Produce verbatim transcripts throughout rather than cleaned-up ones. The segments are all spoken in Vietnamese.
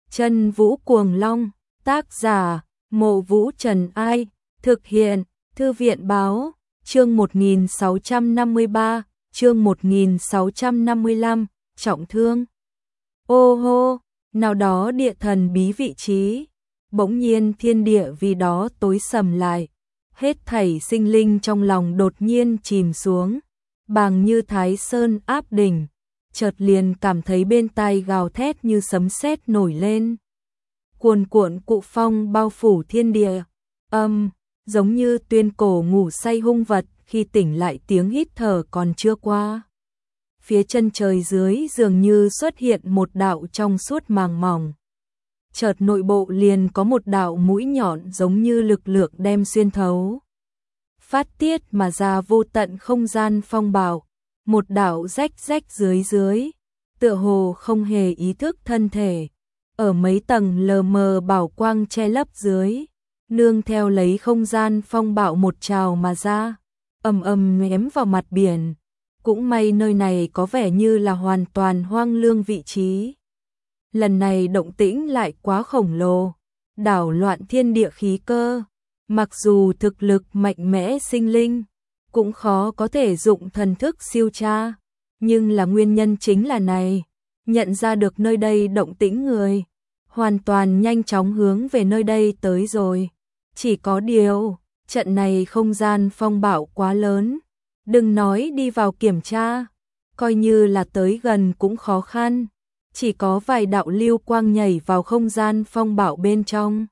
Chân Vũ Cuồng Long, tác giả, Mộ Vũ Trần Ai, thực hiện, Thư viện Báo, chương một nghìn sáu trăm năm mươi ba, chương một nghìn sáu trăm năm mươi lăm, trọng thương. Ô hô, nào đó địa thần bí vị trí, bỗng nhiên thiên địa vì đó tối sầm lại, hết thảy sinh linh trong lòng đột nhiên chìm xuống, bằng như Thái Sơn áp đỉnh, chợt liền cảm thấy bên tai gào thét như sấm sét nổi lên. Cuồn cuộn cụ phong bao phủ thiên địa, âm, giống như tuyên cổ ngủ say hung vật khi tỉnh lại tiếng hít thở còn chưa qua. Phía chân trời dưới dường như xuất hiện một đạo trong suốt màng mỏng. Chợt nội bộ liền có một đạo mũi nhọn giống như lực lượng đem xuyên thấu. Phát tiết mà ra vô tận không gian phong bạo, một đạo rách rách dưới dưới, tựa hồ không hề ý thức thân thể. Ở mấy tầng lờ mờ bảo quang che lấp dưới, nương theo lấy không gian phong bạo một trào mà ra, ầm ầm ném vào mặt biển. Cũng may nơi này có vẻ như là hoàn toàn hoang lương vị trí. Lần này động tĩnh lại quá khổng lồ, đảo loạn thiên địa khí cơ. Mặc dù thực lực mạnh mẽ sinh linh, cũng khó có thể dụng thần thức siêu tra, nhưng là nguyên nhân chính là này, nhận ra được nơi đây động tĩnh người, hoàn toàn nhanh chóng hướng về nơi đây tới rồi. Chỉ có điều, trận này không gian phong bạo quá lớn, đừng nói đi vào kiểm tra, coi như là tới gần cũng khó khăn, chỉ có vài đạo lưu quang nhảy vào không gian phong bạo bên trong.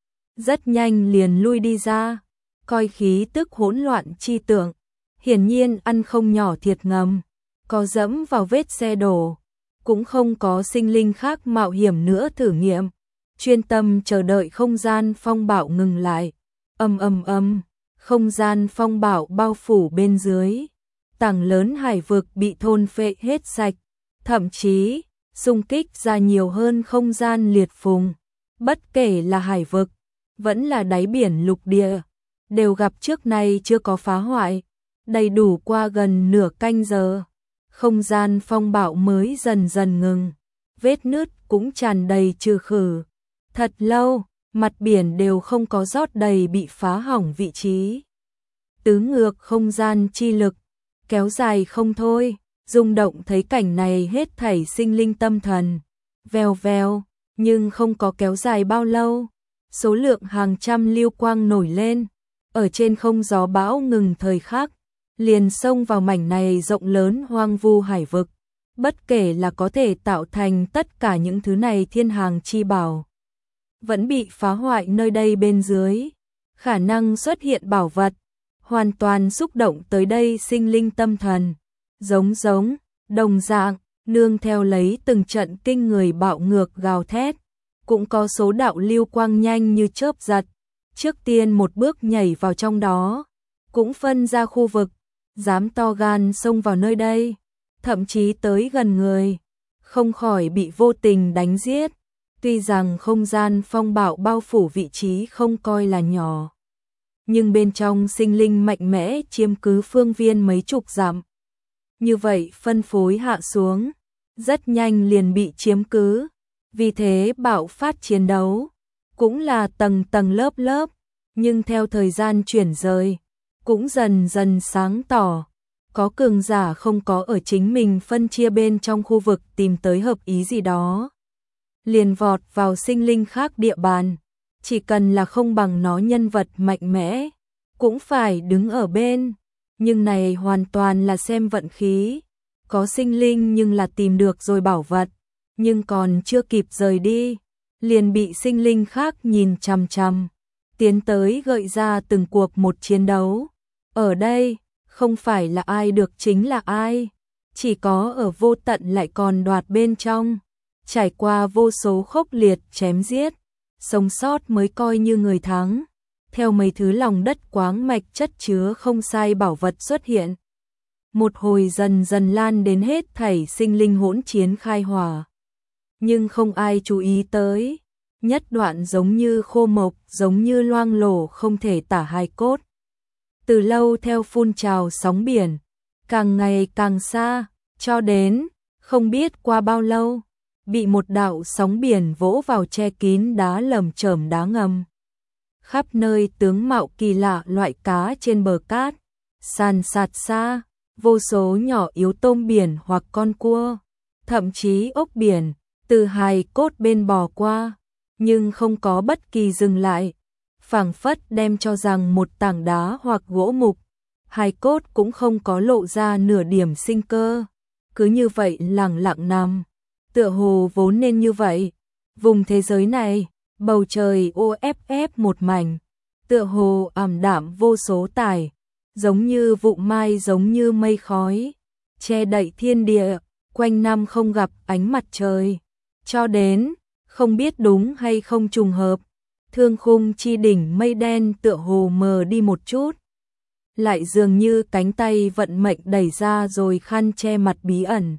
Rất nhanh liền lui đi ra, coi khí tức hỗn loạn chi tượng, hiển nhiên ăn không nhỏ thiệt ngầm, có dẫm vào vết xe đổ, cũng không có sinh linh khác mạo hiểm nữa thử nghiệm, chuyên tâm chờ đợi không gian phong bạo ngừng lại. Ầm ầm ầm, không gian phong bạo bao phủ bên dưới, tảng lớn hải vực bị thôn phệ hết sạch, thậm chí xung kích ra nhiều hơn không gian liệt phùng, bất kể là hải vực vẫn là đáy biển lục địa, đều gặp trước nay chưa có phá hoại. Đầy đủ qua gần nửa canh giờ, không gian phong bạo mới dần dần ngừng, vết nứt cũng tràn đầy trừ khử. Thật lâu, mặt biển đều không có rót đầy bị phá hỏng vị trí. Tứ ngược không gian chi lực, kéo dài không thôi, rung động thấy cảnh này hết thảy sinh linh tâm thần. Vèo vèo, nhưng không có kéo dài bao lâu. Số lượng hàng trăm lưu quang nổi lên, ở trên không gió bão ngừng thời khắc, liền xông vào mảnh này rộng lớn hoang vu hải vực. Bất kể là có thể tạo thành tất cả những thứ này thiên hàng chi bảo, vẫn bị phá hoại nơi đây bên dưới. Khả năng xuất hiện bảo vật, hoàn toàn xúc động tới đây sinh linh tâm thần. Giống giống, đồng dạng, nương theo lấy từng trận kinh người bạo ngược gào thét. Cũng có số đạo lưu quang nhanh như chớp giật, trước tiên một bước nhảy vào trong đó, cũng phân ra khu vực, dám to gan xông vào nơi đây, thậm chí tới gần người, không khỏi bị vô tình đánh giết. Tuy rằng không gian phong bạo bao phủ vị trí không coi là nhỏ, nhưng bên trong sinh linh mạnh mẽ chiếm cứ phương viên mấy chục dặm. Như vậy phân phối hạ xuống, rất nhanh liền bị chiếm cứ. Vì thế bạo phát chiến đấu, cũng là tầng tầng lớp lớp, nhưng theo thời gian chuyển rời, cũng dần dần sáng tỏ. Có cường giả không có ở chính mình phân chia bên trong khu vực tìm tới hợp ý gì đó, liền vọt vào sinh linh khác địa bàn, chỉ cần là không bằng nó nhân vật mạnh mẽ, cũng phải đứng ở bên. Nhưng này hoàn toàn là xem vận khí, có sinh linh nhưng là tìm được rồi bảo vật, nhưng còn chưa kịp rời đi, liền bị sinh linh khác nhìn chằm chằm, tiến tới gợi ra từng cuộc một chiến đấu. Ở đây, không phải là ai được chính là ai, chỉ có ở vô tận lại còn đoạt bên trong, trải qua vô số khốc liệt chém giết, sống sót mới coi như người thắng. Theo mấy thứ lòng đất quáng mạch chất chứa không sai bảo vật xuất hiện, một hồi dần dần lan đến hết thảy sinh linh hỗn chiến khai hỏa. Nhưng không ai chú ý tới, nhất đoạn giống như khô mộc, giống như loang lổ không thể tả hài cốt. Từ lâu theo phun trào sóng biển, càng ngày càng xa, cho đến, không biết qua bao lâu, bị một đạo sóng biển vỗ vào che kín đá lởm chởm đá ngầm. Khắp nơi tướng mạo kỳ lạ loại cá trên bờ cát, sàn sạt xa, vô số nhỏ yếu tôm biển hoặc con cua, thậm chí ốc biển, từ hài cốt bên bò qua, nhưng không có bất kỳ dừng lại, phảng phất đem cho rằng một tảng đá hoặc gỗ mục, hài cốt cũng không có lộ ra nửa điểm sinh cơ, cứ như vậy lẳng lặng nằm, tựa hồ vốn nên như vậy. Vùng thế giới này, bầu trời ô ép ép một mảnh, tựa hồ ảm đạm vô số tài, giống như vụ mai giống như mây khói, che đậy thiên địa, quanh năm không gặp ánh mặt trời. Cho đến, không biết đúng hay không trùng hợp, thương khung chi đỉnh mây đen tựa hồ mờ đi một chút. Lại dường như cánh tay vận mệnh đẩy ra rồi khăn che mặt bí ẩn.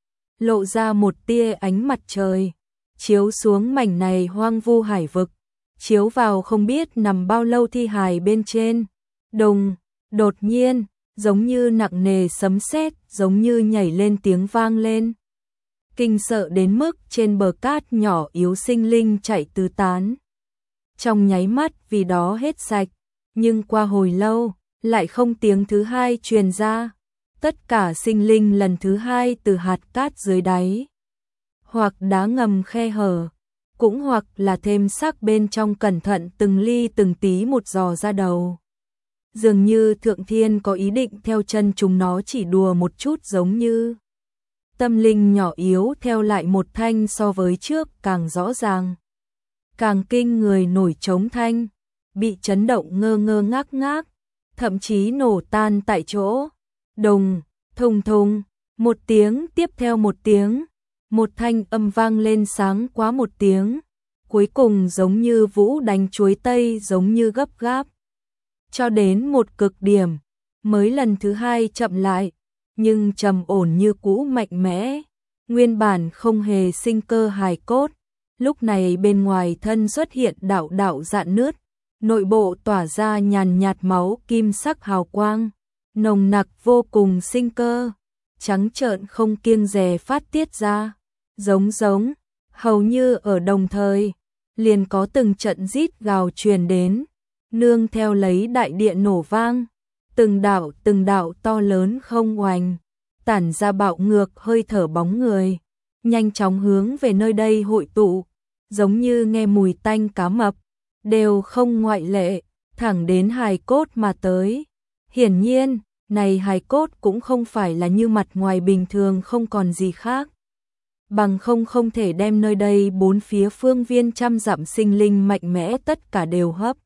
Lộ ra một tia ánh mặt trời, chiếu xuống mảnh này hoang vu hải vực, chiếu vào không biết nằm bao lâu thi hài bên trên. Đùng, đột nhiên, giống như nặng nề sấm sét, giống như nhảy lên tiếng vang lên. Kinh sợ đến mức trên bờ cát nhỏ yếu sinh linh chạy tứ tán. Trong nháy mắt vì đó hết sạch, nhưng qua hồi lâu, lại không tiếng thứ hai truyền ra. Tất cả sinh linh lần thứ hai từ hạt cát dưới đáy, hoặc đá ngầm khe hở, cũng hoặc là thêm sắc bên trong cẩn thận từng ly từng tí một dò ra đầu. Dường như Thượng Thiên có ý định theo chân chúng nó chỉ đùa một chút, giống như tâm linh nhỏ yếu theo lại một thanh so với trước càng rõ ràng, càng kinh người nổi trống thanh, bị chấn động ngơ ngơ ngác ngác, thậm chí nổ tan tại chỗ. Đùng, thùng thùng, một tiếng tiếp theo một tiếng, một thanh âm vang lên sáng quá một tiếng, cuối cùng giống như vũ đánh chuối tây, giống như gấp gáp, cho đến một cực điểm, mới lần thứ hai chậm lại, nhưng trầm ổn như cũ mạnh mẽ. Nguyên bản không hề sinh cơ hài cốt, lúc này bên ngoài thân xuất hiện đạo đạo rạn nứt, nội bộ tỏa ra nhàn nhạt máu kim sắc hào quang, nồng nặc vô cùng sinh cơ, trắng trợn không kiêng dè phát tiết ra, giống giống, hầu như ở đồng thời, liền có từng trận rít gào truyền đến, nương theo lấy đại địa nổ vang, từng đạo từng đạo to lớn không oành, tản ra bạo ngược hơi thở bóng người, nhanh chóng hướng về nơi đây hội tụ, giống như nghe mùi tanh cá mập, đều không ngoại lệ, thẳng đến hài cốt mà tới. Hiển nhiên, này hài cốt cũng không phải là như mặt ngoài bình thường không còn gì khác. Bằng không không thể đem nơi đây bốn phía phương viên trăm dặm sinh linh mạnh mẽ tất cả đều hấp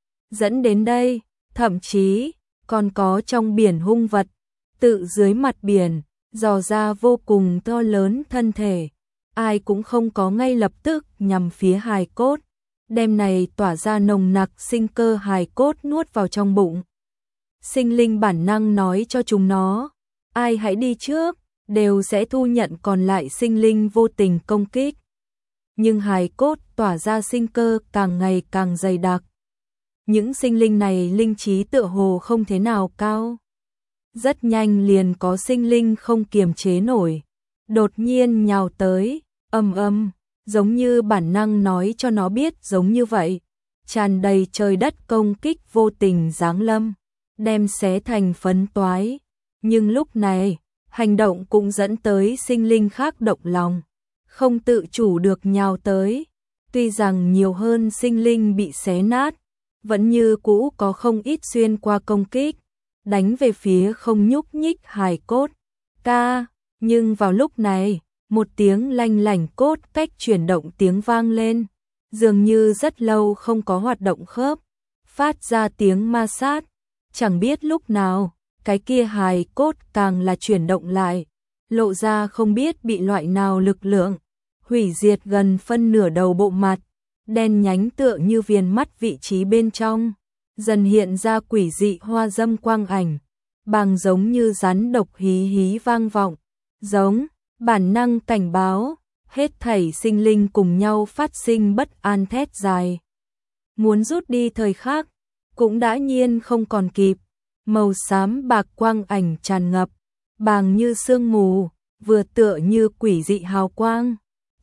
dẫn đến đây, thậm chí còn có trong biển hung vật, tự dưới mặt biển, dò ra vô cùng to lớn thân thể, ai cũng không có ngay lập tức nhằm phía hài cốt, đem này tỏa ra nồng nặc sinh cơ hài cốt nuốt vào trong bụng. Sinh linh bản năng nói cho chúng nó, ai hãy đi trước, đều sẽ thu nhận còn lại sinh linh vô tình công kích. Nhưng hài cốt tỏa ra sinh cơ càng ngày càng dày đặc. Những sinh linh này linh trí tựa hồ không thế nào cao. Rất nhanh liền có sinh linh không kiềm chế nổi, đột nhiên nhào tới, âm âm, giống như bản năng nói cho nó biết giống như vậy, tràn đầy trời đất công kích vô tình giáng lâm, đem xé thành phấn toái. Nhưng lúc này, hành động cũng dẫn tới sinh linh khác động lòng, không tự chủ được nhào tới. Tuy rằng nhiều hơn sinh linh bị xé nát, vẫn như cũ có không ít xuyên qua công kích, đánh về phía không nhúc nhích hài cốt. Ca, nhưng vào lúc này, một tiếng lanh lảnh cốt cách chuyển động tiếng vang lên, dường như rất lâu không có hoạt động khớp, phát ra tiếng ma sát, chẳng biết lúc nào, cái kia hài cốt càng là chuyển động lại, lộ ra không biết bị loại nào lực lượng, hủy diệt gần phân nửa đầu bộ mặt, đen nhánh tựa như viền mắt vị trí bên trong, dần hiện ra quỷ dị hoa dâm quang ảnh, bằng giống như rắn độc hí hí vang vọng, giống, bản năng cảnh báo, hết thảy sinh linh cùng nhau phát sinh bất an thét dài. Muốn rút đi thời khắc, cũng đã nhiên không còn kịp, màu xám bạc quang ảnh tràn ngập, bàng như sương mù, vừa tựa như quỷ dị hào quang,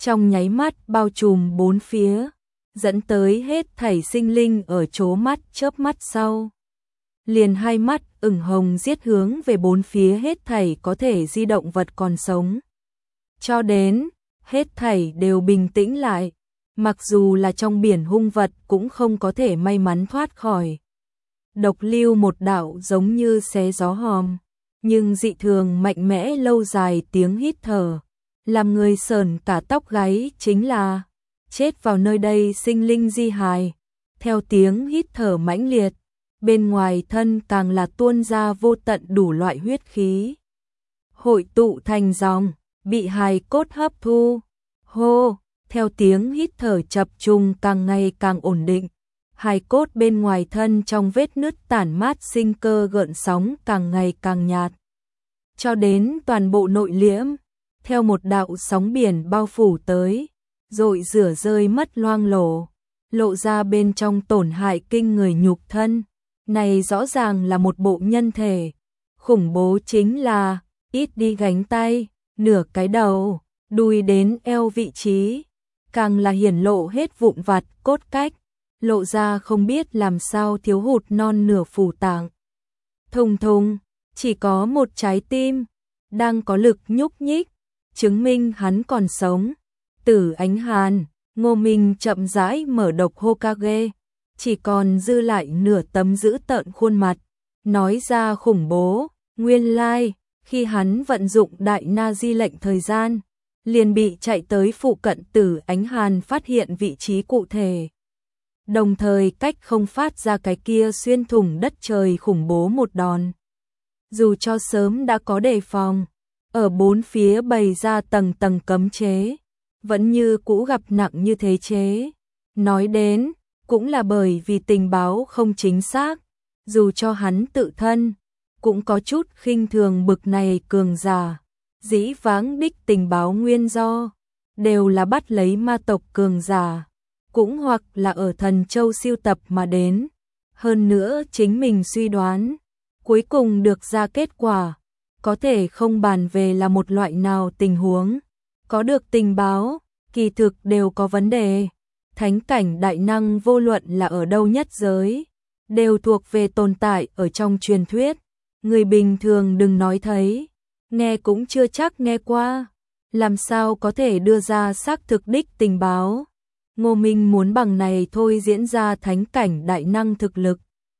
trong nháy mắt bao trùm bốn phía, dẫn tới hết thảy sinh linh ở chố mắt chớp mắt sau. Liền hai mắt ửng hồng giết hướng về bốn phía hết thảy có thể di động vật còn sống. Cho đến, hết thảy đều bình tĩnh lại, mặc dù là trong biển hung vật cũng không có thể may mắn thoát khỏi. Độc lưu một đạo giống như xé gió hòm, nhưng dị thường mạnh mẽ lâu dài tiếng hít thở, làm người sờn cả tóc gáy chính là chết vào nơi đây sinh linh di hài. Theo tiếng hít thở mãnh liệt, bên ngoài thân càng là tuôn ra vô tận đủ loại huyết khí. Hội tụ thành dòng, bị hài cốt hấp thu. Hô, theo tiếng hít thở chập trùng càng ngày càng ổn định. Hài cốt bên ngoài thân trong vết nứt tản mát sinh cơ gợn sóng càng ngày càng nhạt. Cho đến toàn bộ nội liễm, theo một đạo sóng biển bao phủ tới, rồi rửa rơi mất loang lổ, lộ ra bên trong tổn hại kinh người nhục thân. Này rõ ràng là một bộ nhân thể, khủng bố chính là, ít đi gánh tay, nửa cái đầu, đùi đến eo vị trí, càng là hiển lộ hết vụn vặt cốt cách, lộ ra không biết làm sao thiếu hụt non nửa phủ tạng. Thùng thùng, chỉ có một trái tim, đang có lực nhúc nhích, chứng minh hắn còn sống. Tử Ánh Hàn, Ngô Minh chậm rãi mở độc Hokage, chỉ còn dư lại nửa tấm dữ tợn khuôn mặt, nói ra khủng bố, nguyên lai, khi hắn vận dụng đại na di lệnh thời gian, liền bị chạy tới phụ cận Tử Ánh Hàn phát hiện vị trí cụ thể. Đồng thời cách không phát ra cái kia xuyên thủng đất trời khủng bố một đòn. Dù cho sớm đã có đề phòng, ở bốn phía bày ra tầng tầng cấm chế, vẫn như cũ gặp nặng như thế chế. Nói đến, cũng là bởi vì tình báo không chính xác, dù cho hắn tự thân, cũng có chút khinh thường bực này cường giả. Dĩ vãng đích tình báo nguyên do, đều là bắt lấy ma tộc cường giả, cũng hoặc là ở Thần Châu siêu tập mà đến. Hơn nữa chính mình suy đoán, cuối cùng được ra kết quả, có thể không bàn về là một loại nào tình huống. Có được tình báo, kỳ thực đều có vấn đề. Thánh cảnh đại năng vô luận là ở đâu nhất giới, đều thuộc về tồn tại ở trong truyền thuyết. Người bình thường đừng nói thấy, nghe cũng chưa chắc nghe qua, làm sao có thể đưa ra xác thực đích tình báo. Ngô Minh muốn bằng này thôi diễn ra thánh cảnh đại năng thực lực.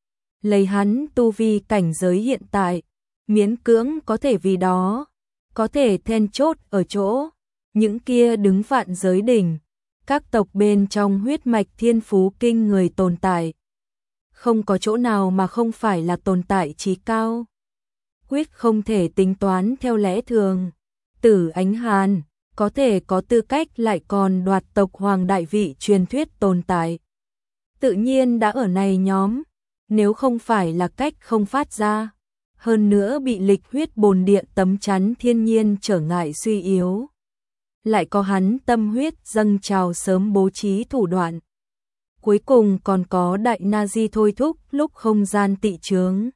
Lấy hắn tu vi cảnh giới hiện tại, miễn cưỡng có thể vì đó, có thể then chốt ở chỗ, những kia đứng vạn giới đỉnh, các tộc bên trong huyết mạch thiên phú kinh người tồn tại. Không có chỗ nào mà không phải là tồn tại trí cao. Quyết không thể tính toán theo lẽ thường. Tử Ánh Hàn có thể có tư cách lại còn đoạt tộc hoàng đại vị truyền thuyết tồn tại. Tự nhiên đã ở này nhóm, nếu không phải là cách không phát ra, hơn nữa bị lịch huyết bồn điện tấm chắn thiên nhiên trở ngại suy yếu. Lại có hắn tâm huyết dâng trào sớm bố trí thủ đoạn. Cuối cùng còn có đại na di thôi thúc lúc không gian tị chướng.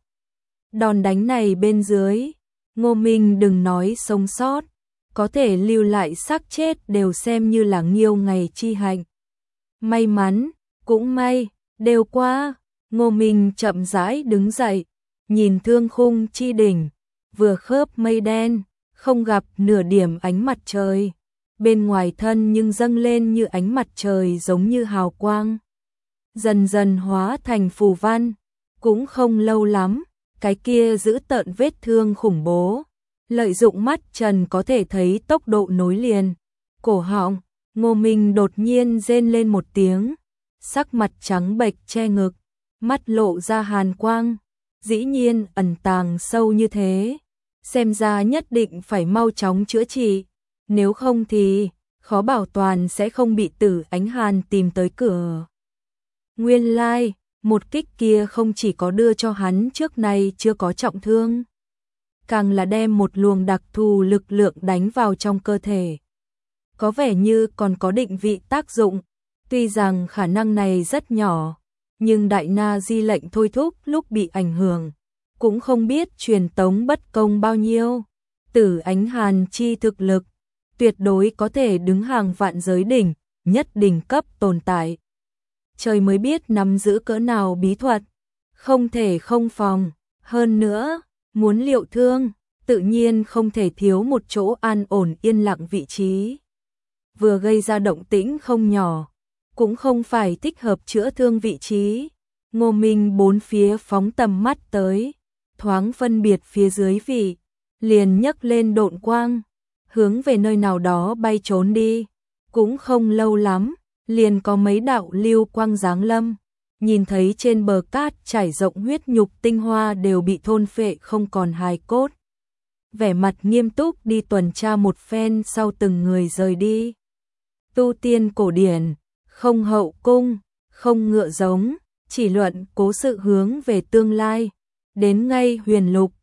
Đòn đánh này bên dưới, Ngô Minh đừng nói sống sót, có thể lưu lại xác chết đều xem như là nghiêu ngày chi hạnh. May mắn, cũng may, đều qua. Ngô Minh chậm rãi đứng dậy, nhìn thương khung chi đỉnh, vừa khớp mây đen, không gặp nửa điểm ánh mặt trời. Bên ngoài thân nhưng dâng lên như ánh mặt trời giống như hào quang. Dần dần hóa thành phù văn, cũng không lâu lắm, cái kia giữ tợn vết thương khủng bố. Lợi dụng mắt trần có thể thấy tốc độ nối liền. Cổ họng, Ngô Minh đột nhiên rên lên một tiếng, sắc mặt trắng bệch che ngực, mắt lộ ra hàn quang, dĩ nhiên ẩn tàng sâu như thế. Xem ra nhất định phải mau chóng chữa trị, nếu không thì khó bảo toàn sẽ không bị Tử Ánh Hàn tìm tới cửa. Nguyên lai, like, một kích kia không chỉ có đưa cho hắn trước nay chưa có trọng thương, càng là đem một luồng đặc thù lực lượng đánh vào trong cơ thể. Có vẻ như còn có định vị tác dụng, tuy rằng khả năng này rất nhỏ, nhưng đại na di lệnh thôi thúc lúc bị ảnh hưởng, cũng không biết truyền tống bất công bao nhiêu. Tử Ánh Hàn chi thực lực, tuyệt đối có thể đứng hàng vạn giới đỉnh, nhất đỉnh cấp tồn tại. Trời mới biết nắm giữ cỡ nào bí thuật, không thể không phòng, hơn nữa, muốn liệu thương, tự nhiên không thể thiếu một chỗ an ổn yên lặng vị trí. Vừa gây ra động tĩnh không nhỏ, cũng không phải thích hợp chữa thương vị trí. Ngô Minh bốn phía phóng tầm mắt tới, thoáng phân biệt phía dưới vị, liền nhấc lên độn quang, hướng về nơi nào đó bay trốn đi. Cũng không lâu lắm, liền có mấy đạo lưu quang giáng lâm, nhìn thấy trên bờ cát trải rộng huyết nhục tinh hoa đều bị thôn phệ không còn hài cốt. Vẻ mặt nghiêm túc đi tuần tra một phen sau từng người rời đi. Tu tiên cổ điển, không hậu cung, không ngựa giống, chỉ luận cố sự hướng về tương lai. Đến ngay huyền lục,